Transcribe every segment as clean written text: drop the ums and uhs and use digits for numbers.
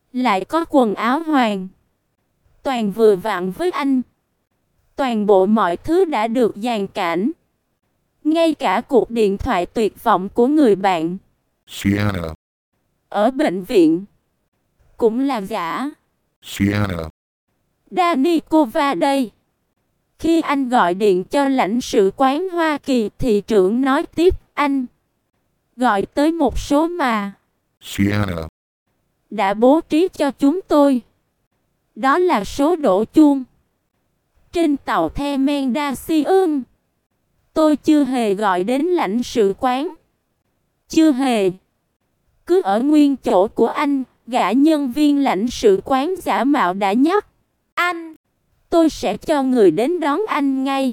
lại có quần áo hoàng. Toàn vừa vặn với anh. Toàn bộ mọi thứ đã được dàn cảnh. Ngay cả cuộc điện thoại tuyệt vọng của người bạn Sienna, ở bệnh viện cũng là giả. Sienna, Danikova đây. Khi anh gọi điện cho lãnh sự quán Hoa Kỳ, thị trưởng nói tiếp, anh gọi tới một số mà Sienna, đã bố trí cho chúng tôi. Đó là số đổ chuông trên tàu Themendacium. Tôi chưa hề gọi đến lãnh sự quán. Chưa hề. Cứ ở nguyên chỗ của anh, gã nhân viên lãnh sự quán giả mạo đã nhắc. Anh, tôi sẽ cho người đến đón anh ngay.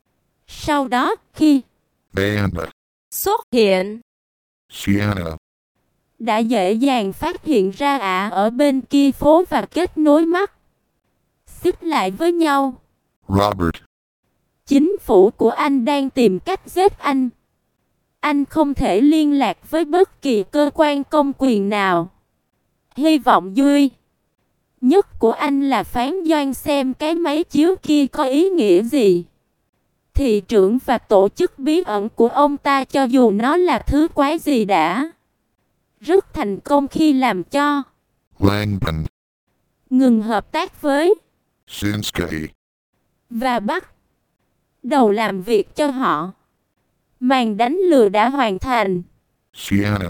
Sau đó, khi Band, xuất hiện, Sienna, đã dễ dàng phát hiện ra ở bên kia phố và kết nối mắt xích lại với nhau. Robert, Chính phủ của anh đang tìm cách giết anh. Anh không thể liên lạc với bất kỳ cơ quan công quyền nào. Hy vọng duy nhất của anh là phán đoán xem cái máy chiếu kia có ý nghĩa gì. Thị trưởng và tổ chức bí ẩn của ông ta, cho dù nó là thứ quái gì đã rất thành công khi làm cho Langdon, ngừng hợp tác với Sinsky, và bắt đầu làm việc cho họ. Màn đánh lừa đã hoàn thành. Sienna,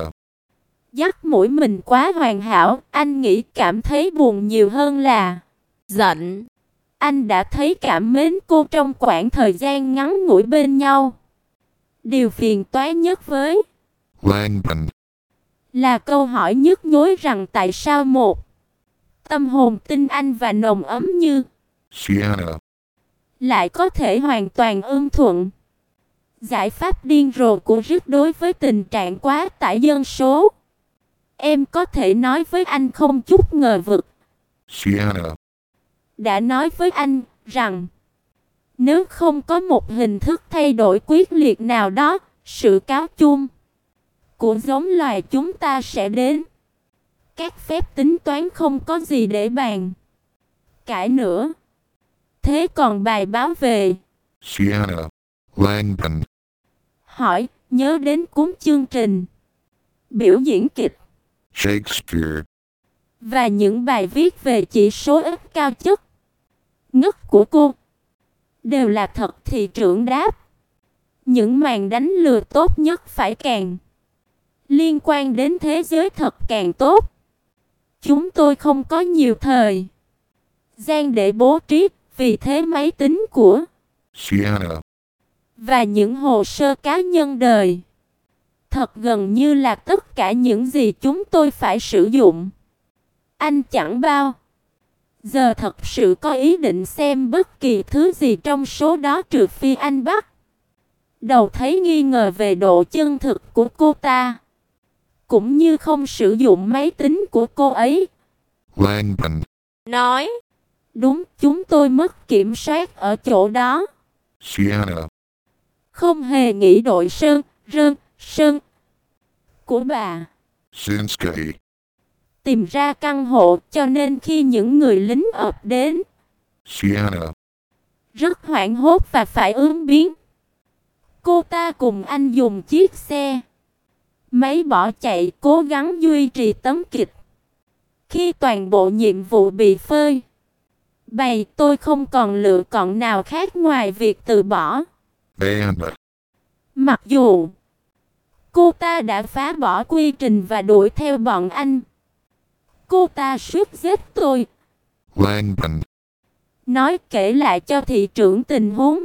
Dắt mũi mình quá hoàn hảo, anh nghĩ cảm thấy buồn nhiều hơn là giận. Anh đã thấy cảm mến cô trong khoảng thời gian ngắn ngủi bên nhau. Điều phiền toái nhất với Langdon, là câu hỏi nhức nhối rằng tại sao một tâm hồn tinh anh và nồng ấm như Sienna, lại có thể hoàn toàn ưng thuận giải pháp điên rồ của Rick đối với tình trạng quá tải dân số. Em có thể nói với anh không chút ngờ vực. Sienna, Đã nói với anh rằng nếu không có một hình thức thay đổi quyết liệt nào đó, sự cáo chung của giống loài chúng ta sẽ đến. Các phép tính toán không có gì để bàn cãi nữa. Thế còn bài báo về Sienna, Langdon, hỏi, nhớ đến cuốn chương trình biểu diễn kịch Shakespeare, và những bài viết về chỉ số ít cao chất ngất của cô đều là thật, thị trưởng đáp. Những màn đánh lừa tốt nhất phải càng liên quan đến thế giới thật càng tốt. Chúng tôi không có nhiều thời gian để bố trí, vì thế máy tính của Sienna, và những hồ sơ cá nhân đời thật gần như là tất cả những gì chúng tôi phải sử dụng. Anh chẳng bao giờ thật sự có ý định xem bất kỳ thứ gì trong số đó, trừ phi anh bắt đầu thấy nghi ngờ về độ chân thực của cô ta, cũng như không sử dụng máy tính của cô ấy. Langdon, Nói đúng, chúng tôi mất kiểm soát ở chỗ đó. Sienna, Không hề nghĩ đội sơn của bà Sinsky, tìm ra căn hộ, cho nên khi những người lính ập đến, Sienna, rất hoảng hốt và phải ứng biến. Cô ta cùng anh dùng chiếc xe máy bỏ chạy, cố gắng duy trì tấm kịch. Khi toàn bộ nhiệm vụ bị phơi bày, tôi không còn lựa chọn nào khác ngoài việc từ bỏ. Band, Mặc dù cô ta đã phá bỏ quy trình và đuổi theo bọn anh, cô ta suýt giết tôi. Langdon, Nói kể lại cho thị trưởng tình huống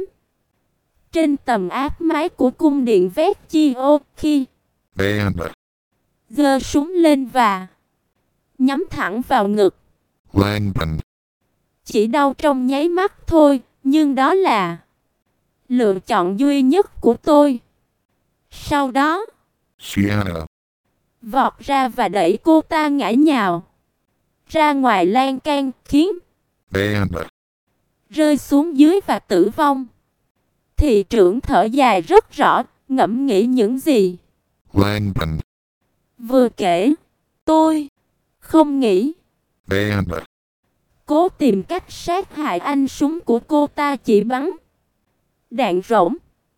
trên tầm áp mái của cung điện Vecchio khi Band, giơ súng lên và nhắm thẳng vào ngực. Langdon, Chỉ đau trong nháy mắt thôi, nhưng đó là lựa chọn duy nhất của tôi. Sau đó, Sienna, vọt ra và đẩy cô ta ngã nhào ra ngoài lan can, khiến Band, rơi xuống dưới và tử vong. Thị trưởng thở dài rất rõ, ngẫm nghĩ những gì Langdon, vừa kể. Tôi không nghĩ Bandit. Cố tìm cách sát hại anh. Súng của cô ta chỉ bắn đạn rỗng.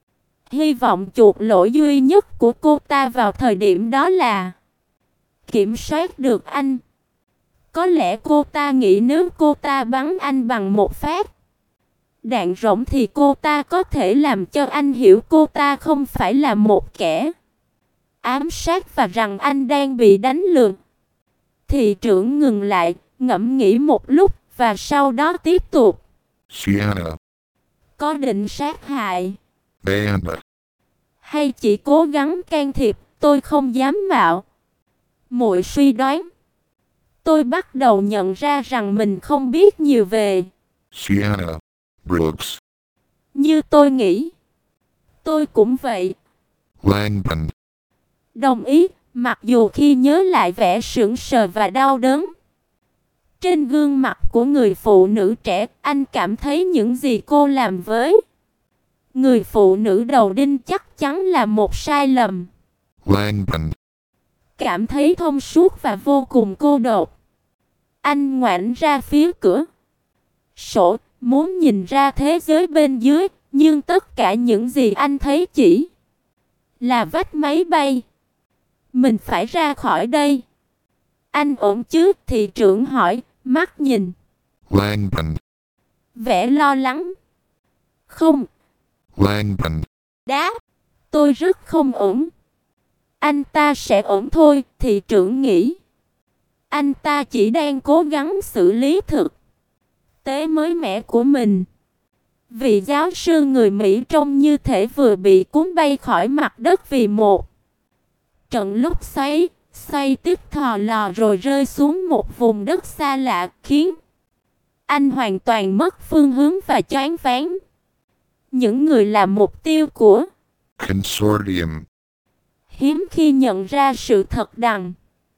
Hy vọng chuột lỗi duy nhất của cô ta vào thời điểm đó là kiểm soát được anh. Có lẽ cô ta nghĩ nếu cô ta bắn anh bằng một phát đạn rỗng thì cô ta có thể làm cho anh hiểu cô ta không phải là một kẻ ám sát và rằng anh đang bị đánh lừa. Thị trưởng ngừng lại, ngẫm nghĩ một lúc và sau đó tiếp tục. Sienna. Có định sát hại Bandit. hay chỉ cố gắng can thiệp, tôi không dám mạo muội suy đoán. Tôi bắt đầu nhận ra rằng mình không biết nhiều về Sienna Brooks. như tôi nghĩ. Tôi cũng vậy. Langdon. Đồng ý, mặc dù khi nhớ lại vẻ sững sờ và đau đớn trên gương mặt của người phụ nữ trẻ, anh cảm thấy những gì cô làm với người phụ nữ đầu đinh chắc chắn là một sai lầm. Langdon. Cảm thấy thông suốt và vô cùng cô độc. Anh ngoảnh ra phía cửa sổ, muốn nhìn ra thế giới bên dưới, nhưng tất cả những gì anh thấy chỉ là vách máy bay. Mình phải ra khỏi đây. Anh ổn chứ? Thị trưởng hỏi, mắt nhìn Langdon. vẻ lo lắng. Không. Langdon. Đáp. Tôi rất không ổn. Anh ta sẽ ổn thôi, thị trưởng nghĩ. Anh ta chỉ đang cố gắng xử lý thực tế mới mẻ của mình. Vị giáo sư người Mỹ trông như thể vừa bị cuốn bay khỏi mặt đất vì một trận lốc xoáy, xoay tiếp thò lò rồi rơi xuống một vùng đất xa lạ, khiến anh hoàn toàn mất phương hướng và choáng váng. Những người là mục tiêu của Consortium. hiếm khi nhận ra sự thật đằng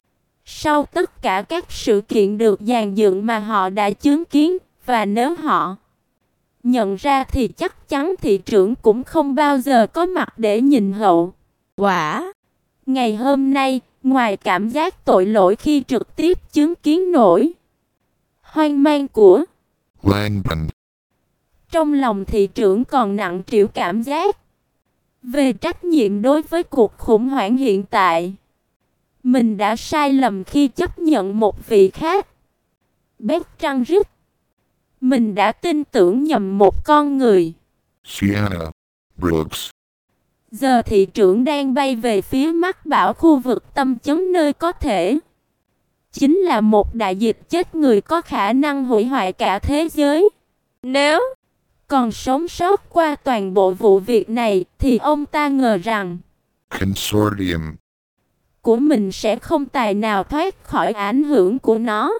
sau tất cả các sự kiện được dàn dựng mà họ đã chứng kiến, và nếu họ nhận ra thì chắc chắn thị trưởng cũng không bao giờ có mặt để nhìn hậu quả. Ngày hôm nay, ngoài cảm giác tội lỗi khi trực tiếp chứng kiến nỗi hoang mang của Langdon. trong lòng thị trưởng còn nặng trĩu cảm giác về trách nhiệm đối với cuộc khủng hoảng hiện tại. Mình đã sai lầm khi chấp nhận một vị khác. Bertrand. Mình đã tin tưởng nhầm một con người. Sienna Brooks. Giờ thị trưởng đang bay về phía Mắc Bảo, khu vực tâm chấn nơi có thể chính là một đại dịch chết người có khả năng hủy hoại cả thế giới. Nếu còn sống sót qua toàn bộ vụ việc này thì ông ta ngờ rằng Consortium. của mình sẽ không tài nào thoát khỏi ảnh hưởng của nó.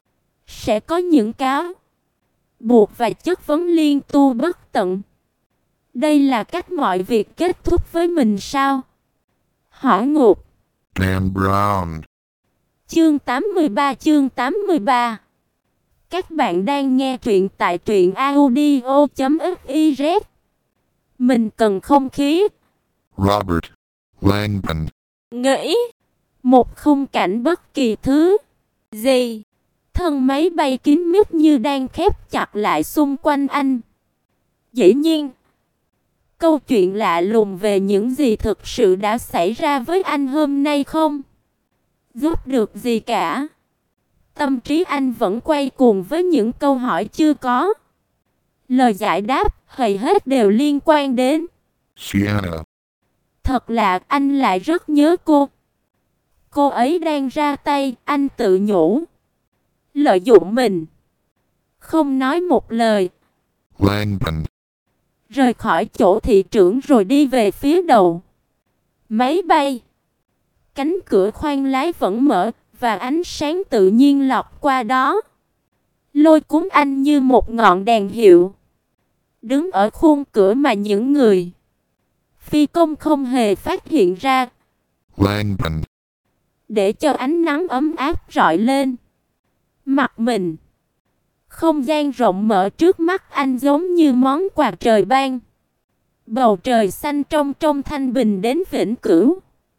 Sẽ có những cáo buộc và chất vấn liên tu bất tận. Đây là cách mọi việc kết thúc với mình sao? Hỏa ngục. Dan Brown. Chương 83. Các bạn đang nghe truyện tại truyện audio.fiz. Mình cần không khí. Robert Langdon. Nghĩ một khung cảnh bất kỳ thứ gì. Thân máy bay kín mít như đang khép chặt lại xung quanh anh. Dĩ nhiên, câu chuyện lạ lùng về những gì thực sự đã xảy ra với anh hôm nay không giúp được gì cả. Tâm trí anh vẫn quay cuồng với những câu hỏi chưa có lời giải đáp, hầu hết đều liên quan đến Sienna. Thật lạ, anh lại rất nhớ cô. Cô ấy đang ra tay, anh tự nhủ. Lợi dụng mình. Không nói một lời. Langdon. Rời khỏi chỗ thị trưởng rồi đi về phía đầu máy bay. Cánh cửa khoang lái vẫn mở và ánh sáng tự nhiên lọt qua đó, lôi cuốn anh như một ngọn đèn hiệu. Đứng ở khuôn cửa mà những người phi công không hề phát hiện ra. Langdon. Để cho ánh nắng ấm áp rọi lên mặt mình. Không gian rộng mở trước mắt anh giống như món quà trời ban. Bầu trời xanh trong thanh bình đến vĩnh cửu.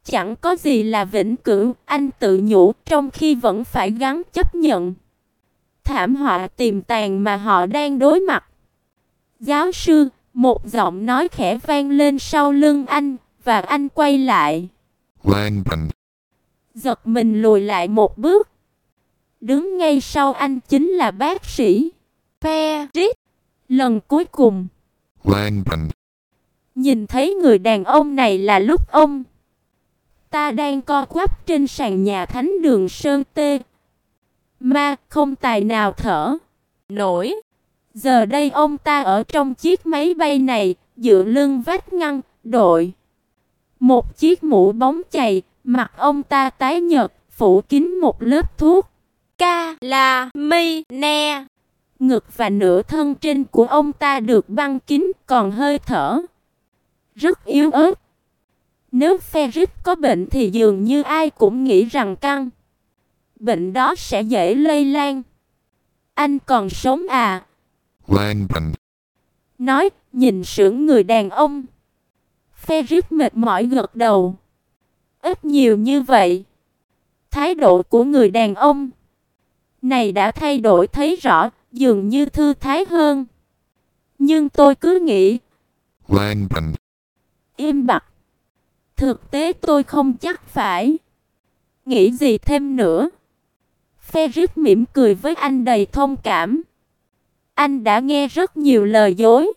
Chẳng có gì là vĩnh cửu, anh tự nhủ, trong khi vẫn phải gắng chấp nhận thảm họa tiềm tàng mà họ đang đối mặt. Giáo sư, một giọng nói khẽ vang lên sau lưng anh, và anh quay lại. Langdon. Giật mình lùi lại một bước. Đứng ngay sau anh chính là bác sĩ Ferris. Lần cuối cùng Langdon. nhìn thấy người đàn ông này là lúc ông ta đang co quắp trên sàn nhà thánh đường Sơn Tê. Mà không tài nào thở nổi. Giờ đây ông ta ở trong chiếc máy bay này, dựa lưng vách ngăn, đội một chiếc mũ bóng chày, mặt ông ta tái nhợt, phủ kín một lớp thuốc calamine. Ngực và nửa thân trên của ông ta được băng kín, còn hơi thở rất yếu ớt. Nếu Ferris có bệnh thì dường như ai cũng nghĩ rằng căn bệnh đó sẽ dễ lây lan. Anh còn sống à? Langdon. Nói, nhìn sững người đàn ông. Ferris mệt mỏi gật đầu. Ít nhiều như vậy. Thái độ của người đàn ông này đã thay đổi thấy rõ, dường như thư thái hơn. Nhưng tôi cứ nghĩ. Langdon. Im bặt. Thực tế tôi không chắc phải nghĩ gì thêm nữa. Ferris mỉm cười với anh đầy thông cảm. Anh đã nghe rất nhiều lời dối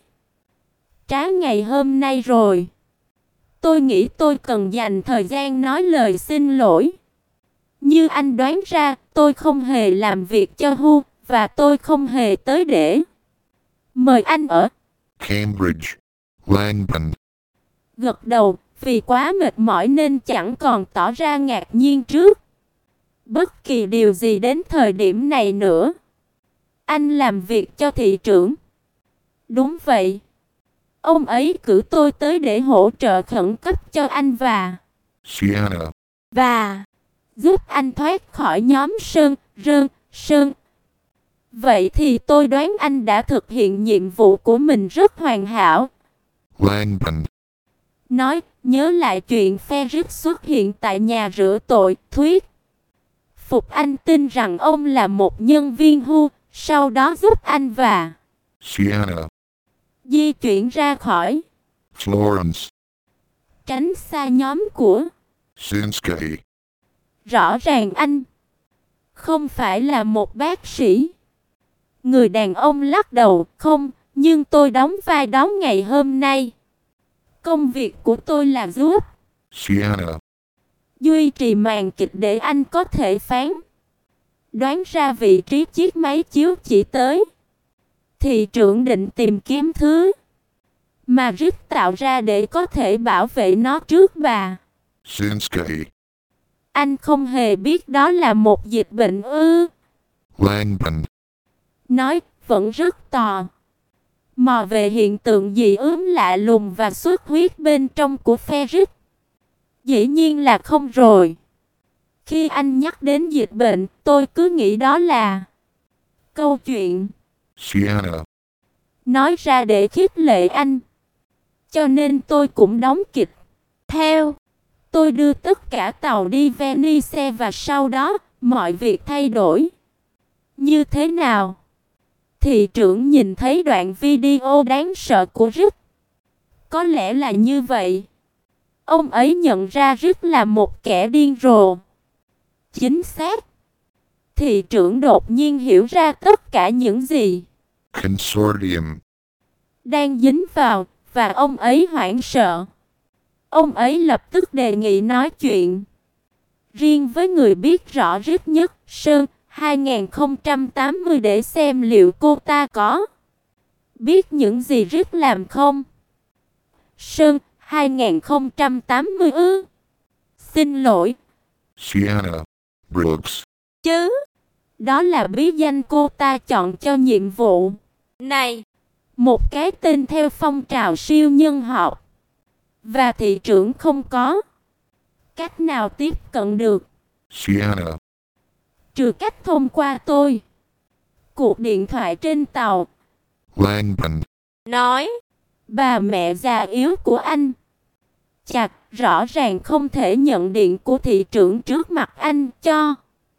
trá ngày hôm nay rồi. Tôi nghĩ tôi cần dành thời gian nói lời xin lỗi. Như anh đoán ra, tôi không hề làm việc cho Hu, và tôi không hề tới để mời anh ở Cambridge. Langdon. gật đầu, vì quá mệt mỏi nên chẳng còn tỏ ra ngạc nhiên trước bất kỳ điều gì đến thời điểm này nữa. Anh làm việc cho thị trưởng. Đúng vậy. Ông ấy cử tôi tới để hỗ trợ khẩn cấp cho anh Sienna. và giúp anh thoát khỏi nhóm Sơn. Vậy thì tôi đoán anh đã thực hiện nhiệm vụ của mình rất hoàn hảo. Langdon. Nói, nhớ lại chuyện Ferris xuất hiện tại nhà rửa tội, thuyết phục anh tin rằng ông là một nhân viên Hu, sau đó giúp anh và Sienna. di chuyển ra khỏi Florence. tránh xa nhóm của Sinsky. Rõ ràng anh không phải là một bác sĩ. Người đàn ông lắc đầu, không, nhưng tôi đóng vai đó ngày hôm nay. Công việc của tôi là giúp Sienna. duy trì màn kịch để anh có thể phán đoán ra vị trí chiếc máy chiếu chỉ tới. Thị trưởng định tìm kiếm thứ mà Rick tạo ra để có thể bảo vệ nó trước bà Sinsky. Anh không hề biết đó là một dịch bệnh ư? Langdon. Nói, vẫn rất tò mò về hiện tượng dị ứng lạ lùng và xuất huyết bên trong của Ferris. Dĩ nhiên là không rồi. Khi anh nhắc đến dịch bệnh, tôi cứ nghĩ đó là câu chuyện Sienna. nói ra để khích lệ anh. Cho nên tôi cũng đóng kịch theo. Tôi đưa tất cả tàu đi Venice và sau đó, mọi việc thay đổi. Như thế nào? Thị trưởng nhìn thấy đoạn video đáng sợ của Rick. Có lẽ là như vậy. Ông ấy nhận ra Rick là một kẻ điên rồ. Chính xác. Thị trưởng đột nhiên hiểu ra tất cả những gì Consortium. đang dính vào, và ông ấy hoảng sợ. Ông ấy lập tức đề nghị nói chuyện riêng với người biết rõ Rick nhất, Sơn 2080, để xem liệu cô ta có biết những gì Rick làm không. Sơn 2080 ư? Xin lỗi. Sienna. Brooks. Chứ đó là bí danh cô ta chọn cho nhiệm vụ này. Một cái tên theo phong trào siêu nhân học. Và thị trưởng không có cách nào tiếp cận được Sienna. trừ cách thông qua tôi. Cuộc điện thoại trên tàu. Langdon. Nói, bà mẹ già yếu của anh Chặt, rõ ràng không thể nhận điện của thị trưởng trước mặt anh cho.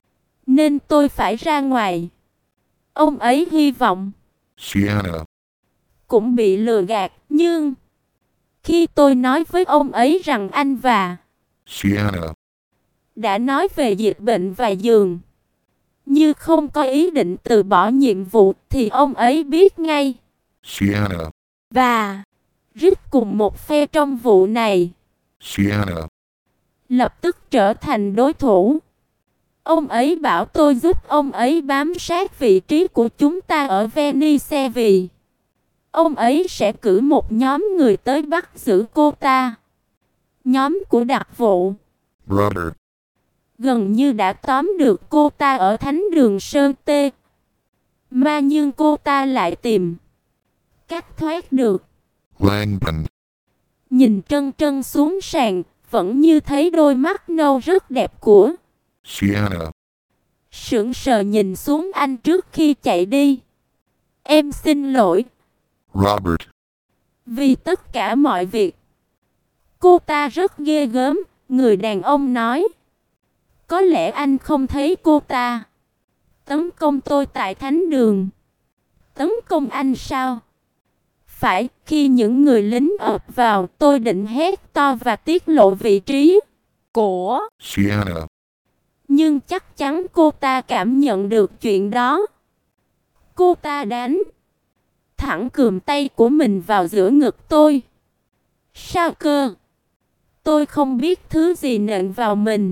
Nên tôi phải ra ngoài. Ông ấy hy vọng. Sienna. Cũng bị lừa gạt, nhưng khi tôi nói với ông ấy rằng anh và Sienna. đã nói về dịch bệnh và giường, như không có ý định từ bỏ nhiệm vụ, thì ông ấy biết ngay. Sienna. Và Rick cùng một phe trong vụ này Sienna. lập tức trở thành đối thủ. Ông ấy bảo tôi giúp ông ấy bám sát vị trí của chúng ta ở Venice vì ông ấy sẽ cử một nhóm người tới bắt giữ cô ta. Nhóm của đặc vụ Brother. gần như đã tóm được cô ta ở thánh đường Sơn Tê. Mà nhưng cô ta lại tìm cách thoát được. Langdon. Nhìn trân trân xuống sàn, vẫn như thấy đôi mắt nâu rất đẹp của Sienna. sững sờ nhìn xuống anh trước khi chạy đi. Em xin lỗi. Robert. Vì tất cả mọi việc. Cô ta rất ghê gớm, người đàn ông nói. Có lẽ anh không thấy cô ta tấn công tôi tại thánh đường. Tấn công anh sao? Phải, khi những người lính ập vào, tôi định hét to và tiết lộ vị trí của. Sienna. Nhưng chắc chắn cô ta cảm nhận được chuyện đó. Cô ta đánh thẳng cườm tay của mình vào giữa ngực tôi. Sao cơ? Tôi không biết thứ gì nện vào mình.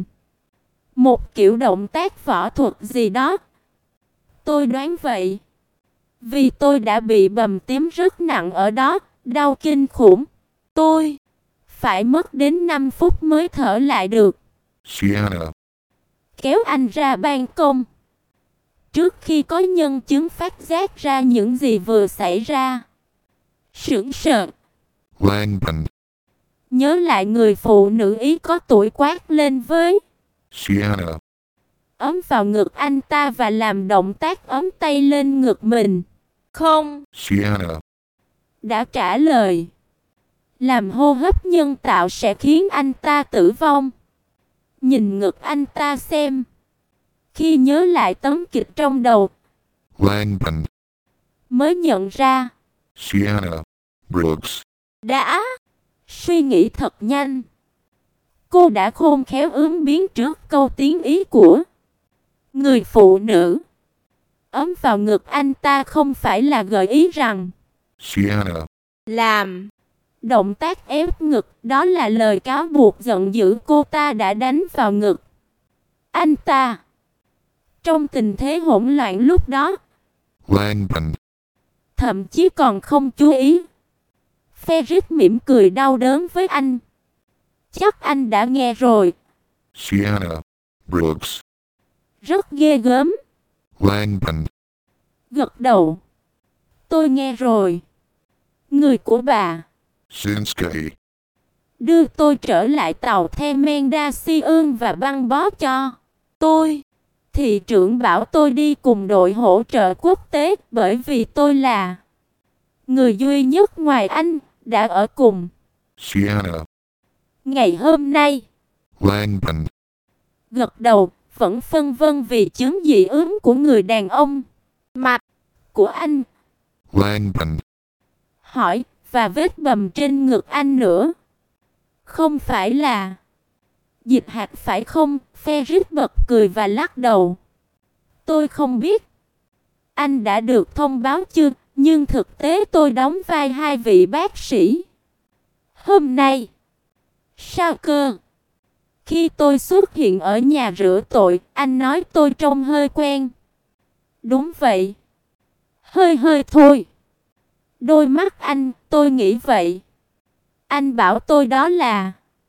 Một kiểu động tác võ thuật gì đó. Tôi đoán vậy. Vì tôi đã bị bầm tím rất nặng ở đó, đau kinh khủng. Tôi phải mất đến 5 phút mới thở lại được. Sienna. Kéo anh ra ban công. Trước khi có nhân chứng phát giác ra những gì vừa xảy ra. Sững sờ. Langdon. Nhớ lại người phụ nữ Ý có tuổi quát lên với Sienna. ấm vào ngực anh ta và làm động tác ấm tay lên ngực mình. Không. Sienna. Đã trả lời. Làm hô hấp nhân tạo sẽ khiến anh ta tử vong. Nhìn ngực anh ta xem. Khi nhớ lại tấm kịch trong đầu, Langdon. mới nhận ra. Sienna. Brooks. Đã suy nghĩ thật nhanh. Cô đã khôn khéo ứng biến trước câu tiếng Ý của người phụ nữ. Ấm vào ngực anh ta không phải là gợi ý rằng Sienna. làm động tác ép ngực, đó là lời cáo buộc giận dữ cô ta đã đánh vào ngực anh ta. Trong tình thế hỗn loạn lúc đó, Langdon. thậm chí còn không chú ý. Ferris mỉm cười đau đớn với anh. Chắc anh đã nghe rồi. Sienna. Brooks. Rất ghê gớm. Langdon. Gật đầu. Tôi nghe rồi. Người của bà Sinsky. đưa tôi trở lại tàu Themendacion và băng bó cho tôi. Thị trưởng bảo tôi đi cùng đội hỗ trợ quốc tế bởi vì tôi là người duy nhất ngoài anh đã ở cùng. Sienna. Ngày hôm nay, Langdon. gật đầu, vẫn phân vân vì chứng dị ứng của người đàn ông. Mặt của anh. Langdon. Hỏi, và vết bầm trên ngực anh nữa. Không phải là dịch hạt phải không? Ferris bật cười và lắc đầu. Tôi không biết. Anh đã được thông báo chưa? Nhưng thực tế tôi đóng vai hai vị bác sĩ. Hôm nay. Sao cơ? Khi tôi xuất hiện ở nhà rửa tội, anh nói tôi trông hơi quen. Đúng vậy. Hơi hơi thôi. Đôi mắt anh, tôi nghĩ vậy. Anh bảo tôi đó là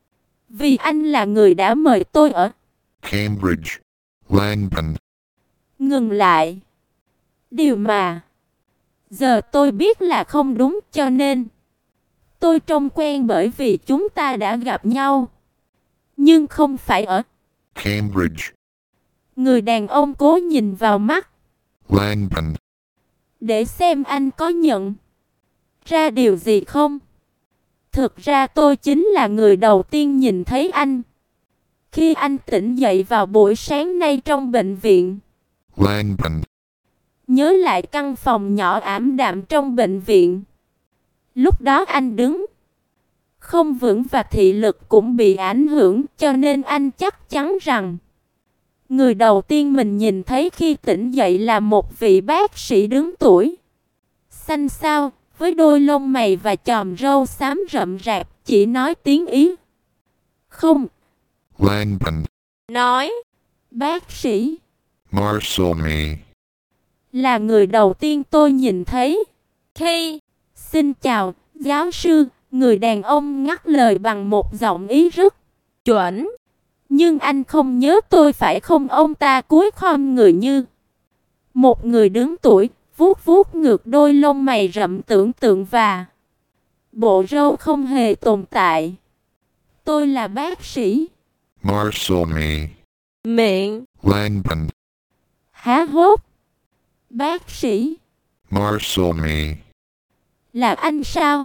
vì anh là người đã mời tôi ở Cambridge. Langdon. Ngừng lại. Điều mà giờ tôi biết là không đúng, cho nên tôi trông quen bởi vì chúng ta đã gặp nhau. Nhưng không phải ở Cambridge. Người đàn ông cố nhìn vào mắt Langdon. để xem anh có nhận ra điều gì không. Thực ra tôi chính là người đầu tiên nhìn thấy anh. Khi anh tỉnh dậy vào buổi sáng nay trong bệnh viện. Langban. Nhớ lại căn phòng nhỏ ảm đạm trong bệnh viện. Lúc đó anh đứng không vững và thị lực cũng bị ảnh hưởng, cho nên anh chắc chắn rằng người đầu tiên mình nhìn thấy khi tỉnh dậy là một vị bác sĩ đứng tuổi, xanh xao, với đôi lông mày và chòm râu xám rậm rạp, chỉ nói tiếng Ý. Không. Langban. Nói. Bác sĩ. Marsomi. Là người đầu tiên tôi nhìn thấy. Khi. Xin chào, giáo sư. Người đàn ông ngắt lời bằng một giọng Ý rất chuẩn. Nhưng anh không nhớ tôi phải không? Ông ta cúi khom người như một người đứng tuổi, vuốt vuốt ngược đôi lông mày rậm tưởng tượng và bộ râu không hề tồn tại. Tôi là bác sĩ. Marsomi. Miệng. Langban. Há hốc. Bác sĩ. Marsomi. Là anh sao?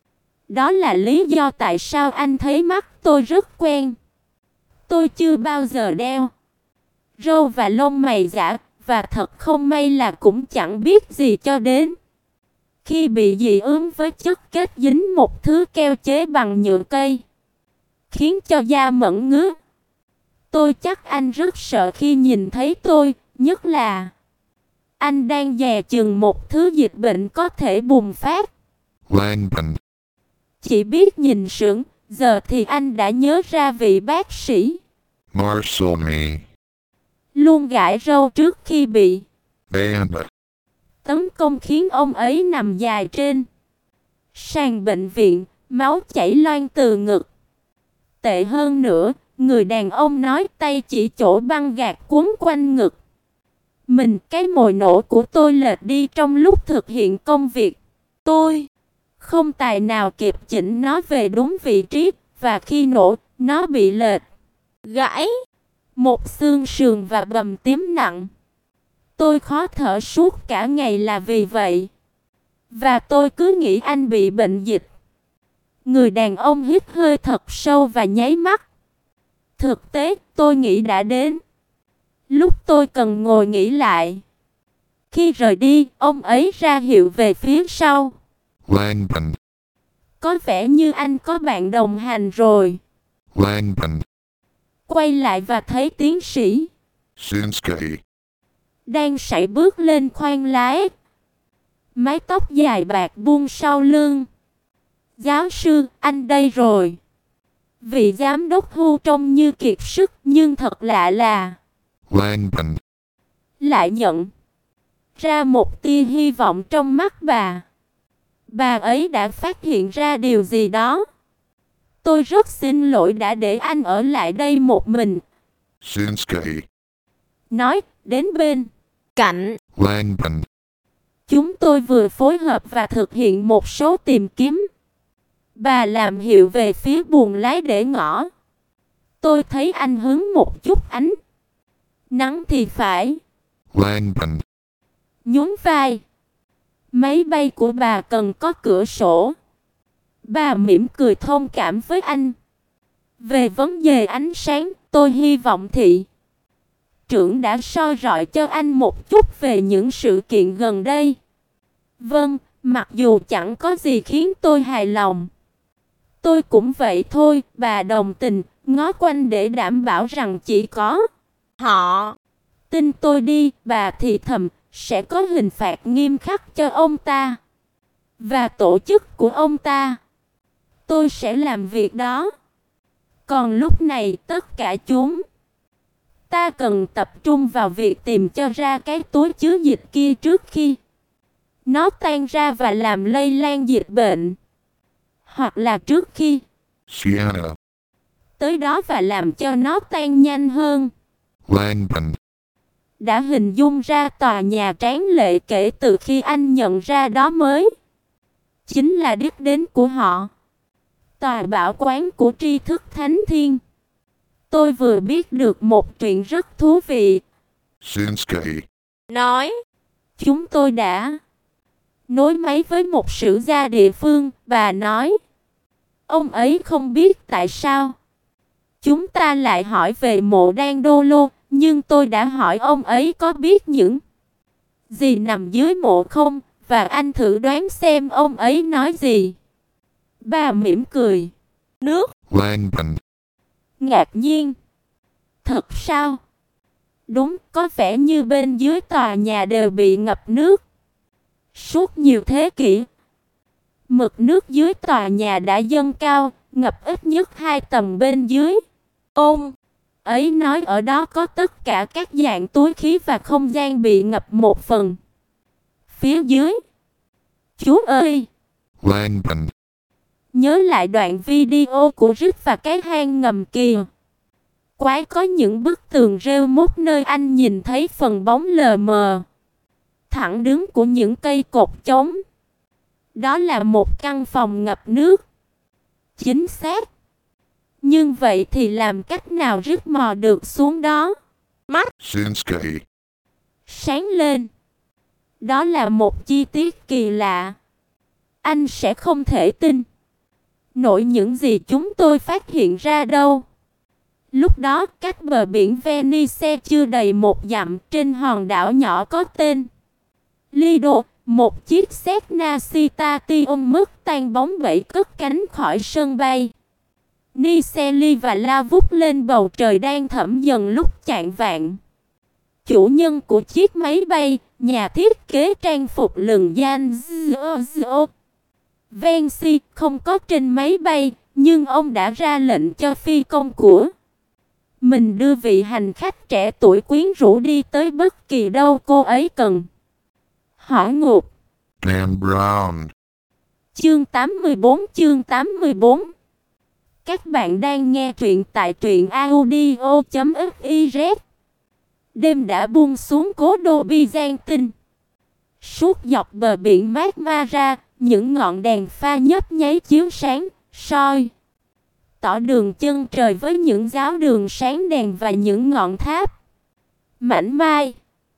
Đó là lý do tại sao anh thấy mắt tôi rất quen. Tôi chưa bao giờ đeo râu và lông mày giả, và thật không may là cũng chẳng biết gì cho đến khi bị dị ứng với chất kết dính một thứ keo chế bằng nhựa cây, khiến cho da mẩn ngứa. Tôi chắc anh rất sợ khi nhìn thấy tôi, nhất là anh đang dè chừng một thứ dịch bệnh có thể bùng phát. Langban. Chỉ biết nhìn sững, giờ thì anh đã nhớ ra vị bác sĩ Marsomi. luôn gãi râu trước khi bị Banda. tấn công khiến ông ấy nằm dài trên sàn bệnh viện, máu chảy loang từ ngực. Tệ hơn nữa, người đàn ông nói tay chỉ chỗ băng gạc quấn quanh ngực mình. Cái mồi nổ của tôi lệch đi trong lúc thực hiện công việc. Tôi không tài nào kịp chỉnh nó về đúng vị trí, và khi nổ, nó bị lệch, gãy một xương sườn và bầm tím nặng. Tôi khó thở suốt cả ngày là vì vậy. Và tôi cứ nghĩ anh bị bệnh dịch. Người đàn ông hít hơi thật sâu và nháy mắt. Thực tế, tôi nghĩ đã đến lúc tôi cần ngồi nghĩ lại. Khi rời đi, ông ấy ra hiệu về phía sau. Langban. Có vẻ như anh có bạn đồng hành rồi. Langban. Quay lại và thấy tiến sĩ Shinsky. đang sải bước lên khoang lái. Mái tóc dài bạc buông sau lưng. Giáo sư, anh đây rồi. Vị giám đốc Hu trông như kiệt sức, nhưng thật lạ là Langban. lại nhận ra một tia hy vọng trong mắt bà. Bà ấy đã phát hiện ra điều gì đó. Tôi rất xin lỗi đã để anh ở lại đây một mình. Shinsky. Nói, đến bên cạnh. Langban. Chúng tôi vừa phối hợp và thực hiện một số tìm kiếm. Bà làm hiệu về phía buồng lái để ngỏ. Tôi thấy anh hướng một chút ánh nắng thì phải. Langban. Nhún vai. Máy bay của bà cần có cửa sổ. Bà mỉm cười thông cảm với anh. Về vấn đề ánh sáng, tôi hy vọng thị trưởng đã soi rọi cho anh một chút về những sự kiện gần đây. Vâng, mặc dù chẳng có gì khiến tôi hài lòng. Tôi cũng vậy thôi, bà đồng tình, ngó quanh để đảm bảo rằng chỉ có họ. Tin tôi đi, bà thì thầm, sẽ có hình phạt nghiêm khắc cho ông ta và tổ chức của ông ta. Tôi sẽ làm việc đó. Còn lúc này tất cả chúng ta cần tập trung vào việc tìm cho ra cái túi chứa dịch kia trước khi nó tan ra và làm lây lan dịch bệnh. Hoặc là trước khi Sienna. tới đó và làm cho nó tan nhanh hơn. Langban. Đã hình dung ra tòa nhà tráng lệ kể từ khi anh nhận ra đó mới chính là đích đến của họ. Tòa bảo quán của tri thức thánh thiên. Tôi vừa biết được một chuyện rất thú vị. Shinsky. Nói, chúng tôi đã nối máy với một sử gia địa phương. Bà nói, Ông ấy không biết tại sao chúng ta lại hỏi về mộ Đan Đô Lô, nhưng tôi đã hỏi ông ấy có biết những gì nằm dưới mộ không, và anh thử đoán xem ông ấy nói gì. Bà mỉm cười. Nước. Langban. Ngạc nhiên. Thật sao? Đúng, có vẻ như bên dưới tòa nhà đều bị ngập nước. Suốt nhiều thế kỷ, mực nước dưới tòa nhà đã dâng cao, ngập ít nhất 2 tầng bên dưới. Ông ấy nói ở đó có tất cả các dạng túi khí và không gian bị ngập một phần. Phía dưới. Chú ơi! Langban. Nhớ lại đoạn video của Rick và cái hang ngầm kìa. Quái có những bức tường rêu mốt nơi anh nhìn thấy phần bóng lờ mờ thẳng đứng của những cây cột chống. Đó là một căn phòng ngập nước. Chính xác. Nhưng vậy thì làm cách nào Rick mò được xuống đó? Mắt Shinsuke. sáng lên. Đó là một chi tiết kỳ lạ. Anh sẽ không thể tin nổi những gì chúng tôi phát hiện ra đâu. Lúc đó, cách bờ biển Venice chưa đầy 1 dặm, trên hòn đảo nhỏ có tên Lido, một chiếc Cessna Citation mất tan bóng bẩy cất cánh khỏi sân bay. Niseli và la vút lên bầu trời đang thẫm dần lúc chạng vạng. Chủ nhân của chiếc máy bay, nhà thiết kế trang phục lừng danh Vensi, không có trên máy bay, nhưng ông đã ra lệnh cho phi công của mình đưa vị hành khách trẻ tuổi quyến rũ đi tới bất kỳ đâu cô ấy cần. Hỏa ngục. Dan Brown. Chương 84. Các bạn đang nghe truyện tại truyệnaudio.fiz. Đêm đã buông xuống cố đô Byzantine. Suốt dọc bờ biển Marmara, những ngọn đèn pha nhấp nháy chiếu sáng, soi tỏ đường chân trời với những giáo đường sáng đèn và những ngọn tháp mảnh mai.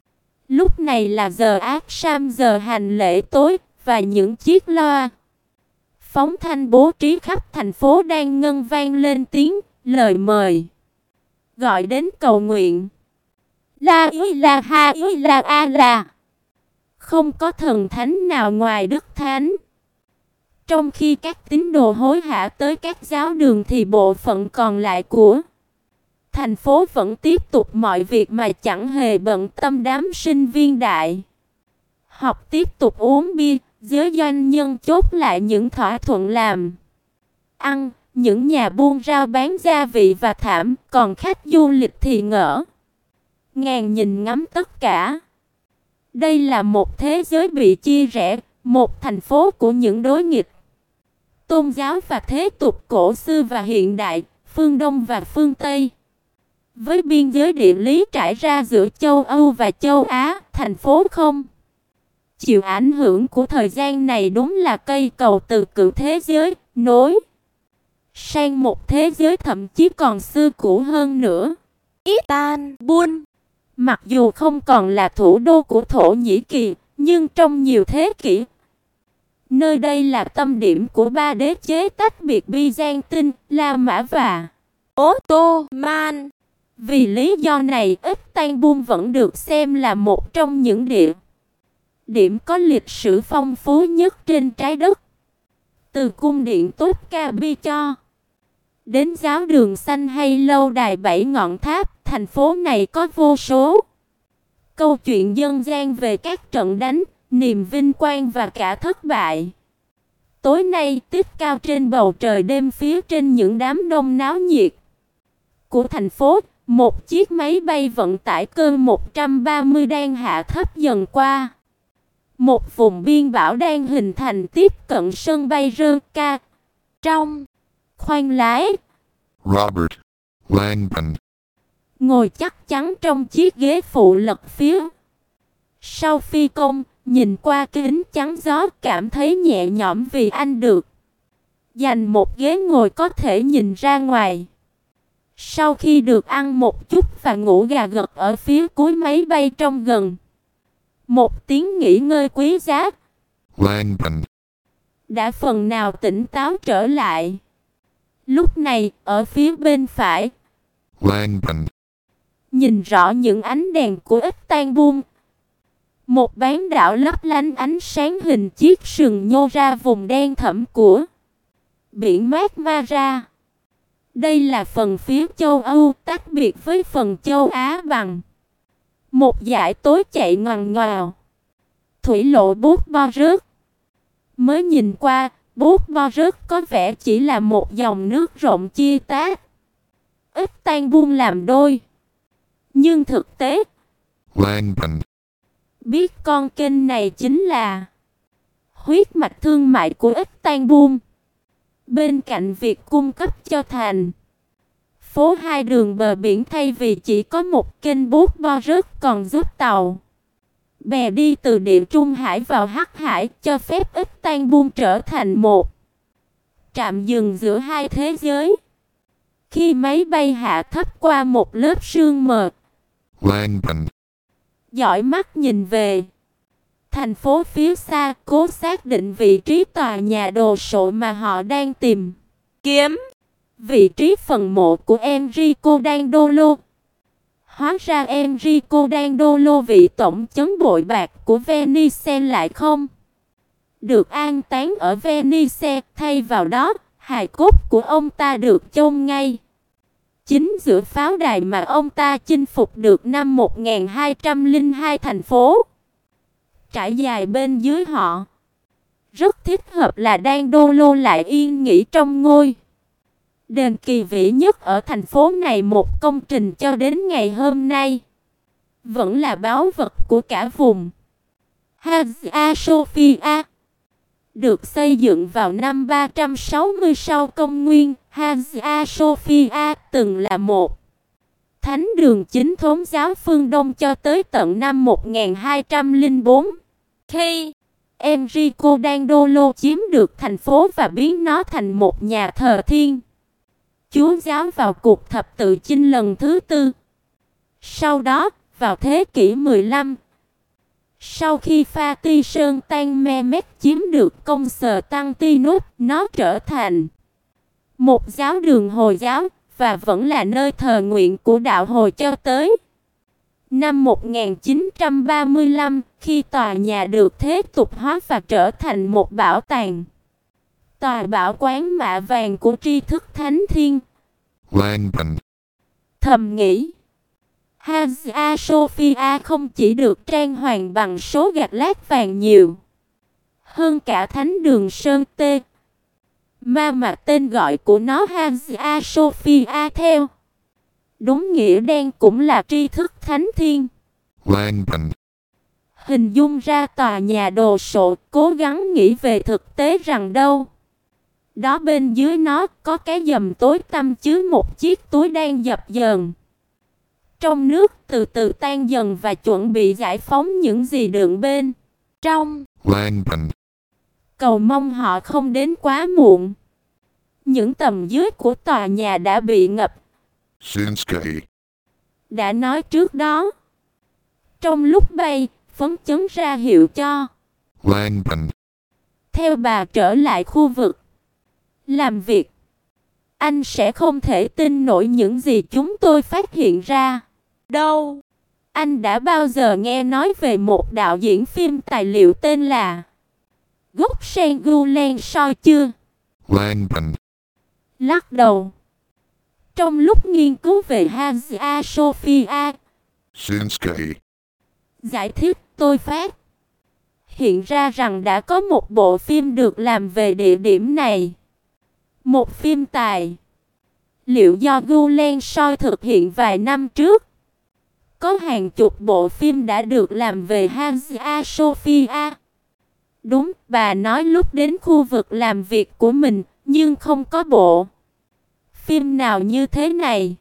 Lúc này là giờ ác sam, giờ hành lễ tối, và những chiếc loa phóng thanh bố trí khắp thành phố đang ngân vang lên tiếng lời mời, gọi đến cầu nguyện. La y la ha y la a la. Không có thần thánh nào ngoài Đức Thánh. Trong khi các tín đồ hối hả tới các giáo đường thì bộ phận còn lại của thành phố vẫn tiếp tục mọi việc mà chẳng hề bận tâm đám sinh viên đại học tiếp tục uống bia, giới doanh nhân chốt lại những thỏa thuận làm ăn, những nhà buôn rau bán gia vị và thảm, còn khách du lịch thì ngỡ ngàng nhìn ngắm tất cả. Đây là một thế giới bị chia rẽ, một thành phố của những đối nghịch tôn giáo và thế tục, cổ xưa và hiện đại, phương Đông và phương Tây. Với biên giới địa lý trải ra giữa châu Âu và châu Á, thành phố không chịu ảnh hưởng của thời gian này đúng là cây cầu từ cựu thế giới nối sang một thế giới thậm chí còn xưa cũ hơn nữa. Istanbul, mặc dù không còn là thủ đô của Thổ Nhĩ Kỳ, nhưng trong nhiều thế kỷ, nơi đây là tâm điểm của 3 đế chế tách biệt Byzantine, La Mã và Ottoman. Vì lý do này, Istanbul vẫn được xem là một trong những địa điểm có lịch sử phong phú nhất trên trái đất. Từ cung điện Topkapi cho đến giáo đường xanh hay lâu đài 7 ngọn tháp, thành phố này có vô số câu chuyện dân gian về các trận đánh, niềm vinh quang và cả thất bại. Tối nay, tích cao trên bầu trời đêm phía trên những đám đông náo nhiệt của thành phố, một chiếc máy bay vận tải cơ 130 đang hạ thấp dần qua một vùng biên bão đang hình thành tiếp cận sân bay Røca. Trong khoang lái, Robert Langban ngồi chắc chắn trong chiếc ghế phụ lật phía sau phi công, nhìn qua kính chắn gió cảm thấy nhẹ nhõm vì anh được dành một ghế ngồi có thể nhìn ra ngoài. Sau khi được ăn một chút và ngủ gà gật ở phía cuối máy bay trong gần một tiếng nghỉ ngơi quý giá, Langban đã phần nào tỉnh táo trở lại. Lúc này, ở phía bên phải, Langban. nhìn rõ những ánh đèn của Istanbul. Một bán đảo lấp lánh ánh sáng hình chiếc sừng nhô ra vùng đen thẫm của biển Marmara. Đây là phần phía châu Âu, tách biệt với phần châu Á bằng một dải tối chạy ngoằn ngoèo. Thủy lộ Bosporus. Mới nhìn qua, Bosporus có vẻ chỉ là một dòng nước rộng chia tách Istanbul làm đôi. Nhưng thực tế, Langban. biết con kênh này chính là huyết mạch thương mại của Istanbul. Bên cạnh việc cung cấp cho thành phố hai đường bờ biển thay vì chỉ có một kênh Bosporus còn giúp tàu bè đi từ Địa Trung Hải vào Hắc Hải, cho phép Istanbul trở thành một trạm dừng giữa hai thế giới. Khi máy bay hạ thấp qua một lớp sương mờ, Langban. dõi mắt nhìn về thành phố phía xa, cố xác định vị trí tòa nhà đồ sộ mà họ đang tìm kiếm. Vị trí phần mộ của Enrico Dandolo. Hóa ra Enrico Dandolo, vị tổng chấn bội bạc của Venice, lại không được an táng ở Venice. Thay vào đó, hài cốt của ông ta được chôn ngay chính giữa pháo đài mà ông ta chinh phục được năm 1202 thành phố trải dài bên dưới họ. Rất thích hợp là Dandolo lại yên nghỉ trong ngôi đền kỳ vĩ nhất ở thành phố này. Một công trình cho đến ngày hôm nay vẫn là báu vật của cả vùng Hagia Sophia. Được xây dựng vào năm 360 sau công nguyên, Hagia Sophia từng là một thánh đường chính thống giáo phương Đông cho tới tận năm 1204. Khi Enrico Dandolo chiếm được thành phố và biến nó thành một nhà thờ Thiên Chúa giáo vào cuộc thập tự chinh lần thứ tư. Sau đó, vào thế kỷ 15, sau khi Fatih Sultan Mehmed chiếm được Constantinople, nó trở thành một giáo đường Hồi giáo và vẫn là nơi thờ nguyện của đạo Hồi cho tới năm 1935, khi tòa nhà được thế tục hóa và trở thành một bảo tàng. Tòa bảo quán mạ vàng của tri thức thánh thiên. Langban. Thầm nghĩ, Hagia Sophia không chỉ được trang hoàng bằng số gạch lát vàng nhiều hơn cả thánh đường Sơn Tê, mà tên gọi của nó Hagia Sophia theo đúng nghĩa đen cũng là tri thức thánh thiên. Langban. Hình dung ra tòa nhà đồ sộ, cố gắng nghĩ về thực tế rằng đâu đó bên dưới nó có cái giầm tối tăm chứa một chiếc túi đang dập dờn trong nước, từ từ tan dần và chuẩn bị giải phóng những gì đựng bên trong. Langban. Cầu mong họ không đến quá muộn. Những tầng dưới của tòa nhà đã bị ngập. Shinsky. Đã nói trước đó. Trong lúc bay, phấn chấn ra hiệu cho Langban. theo bà trở lại khu vực làm việc. Anh sẽ không thể tin nổi những gì chúng tôi phát hiện ra. Đâu? Anh đã bao giờ nghe nói về một đạo diễn phim tài liệu tên là Gökçen Gülen Soy chưa? Langban. Lắc đầu. Trong lúc nghiên cứu về Hagia Sophia, Shinsky. giải thích, tôi phát hiện ra rằng đã có một bộ phim được làm về địa điểm này. Một phim tài liệu do Gülen Soy thực hiện vài năm trước. Có hàng chục bộ phim đã được làm về Hagia Sophia. Đúng, bà nói lúc đến khu vực làm việc của mình, nhưng không có bộ phim nào như thế này.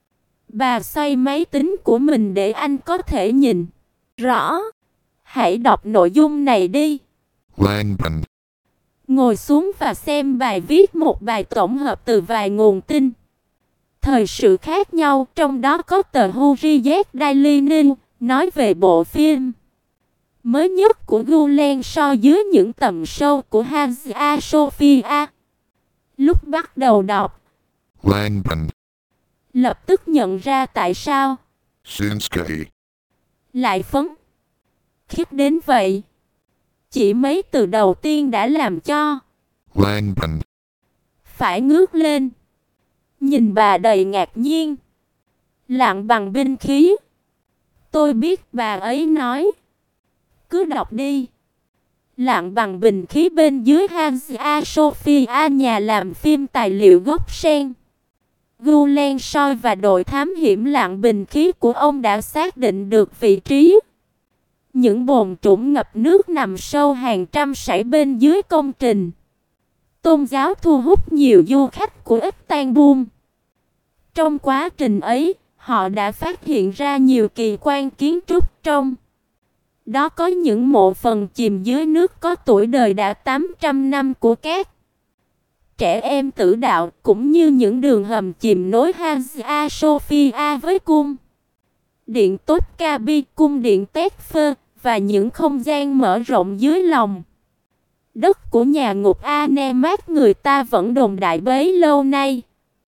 Bà xoay máy tính của mình để anh có thể nhìn rõ. Hãy đọc nội dung này đi. Langban. Ngồi xuống và xem bài viết, một bài tổng hợp từ vài nguồn tin thời sự khác nhau, trong đó có tờ Hurriyet Daily News nói về bộ phim mới nhất của Gülen Soy dưới những tầng sâu của Hagia Sophia. Lúc bắt đầu đọc, Langban. Lập tức nhận ra tại sao Shinsuke. lại phấn khích đến vậy. Chỉ mấy từ đầu tiên đã làm cho Langban. phải ngước lên, nhìn bà đầy ngạc nhiên. Lặng bằng binh khí. Tôi biết bà ấy nói. Cứ đọc đi. Lặng bằng bình khí bên dưới Hagia Sophia, nhà làm phim tài liệu gốc sen. Gulen Soi và đội thám hiểm lặng bình khí của ông đã xác định được vị trí. Những bồn trũng ngập nước nằm sâu hàng trăm sải bên dưới công trình. Tôn giáo thu hút nhiều du khách của Istanbul. Trong quá trình ấy, họ đã phát hiện ra nhiều kỳ quan kiến trúc trong đó có những mộ phần chìm dưới nước có tuổi đời đã 800 năm của các trẻ em tử đạo, cũng như những đường hầm chìm nối Hagia Sophia với cung điện Topkapi, cung điện Teffer và những không gian mở rộng dưới lòng đất của nhà ngục Anemat người ta vẫn đồn đại bấy lâu nay.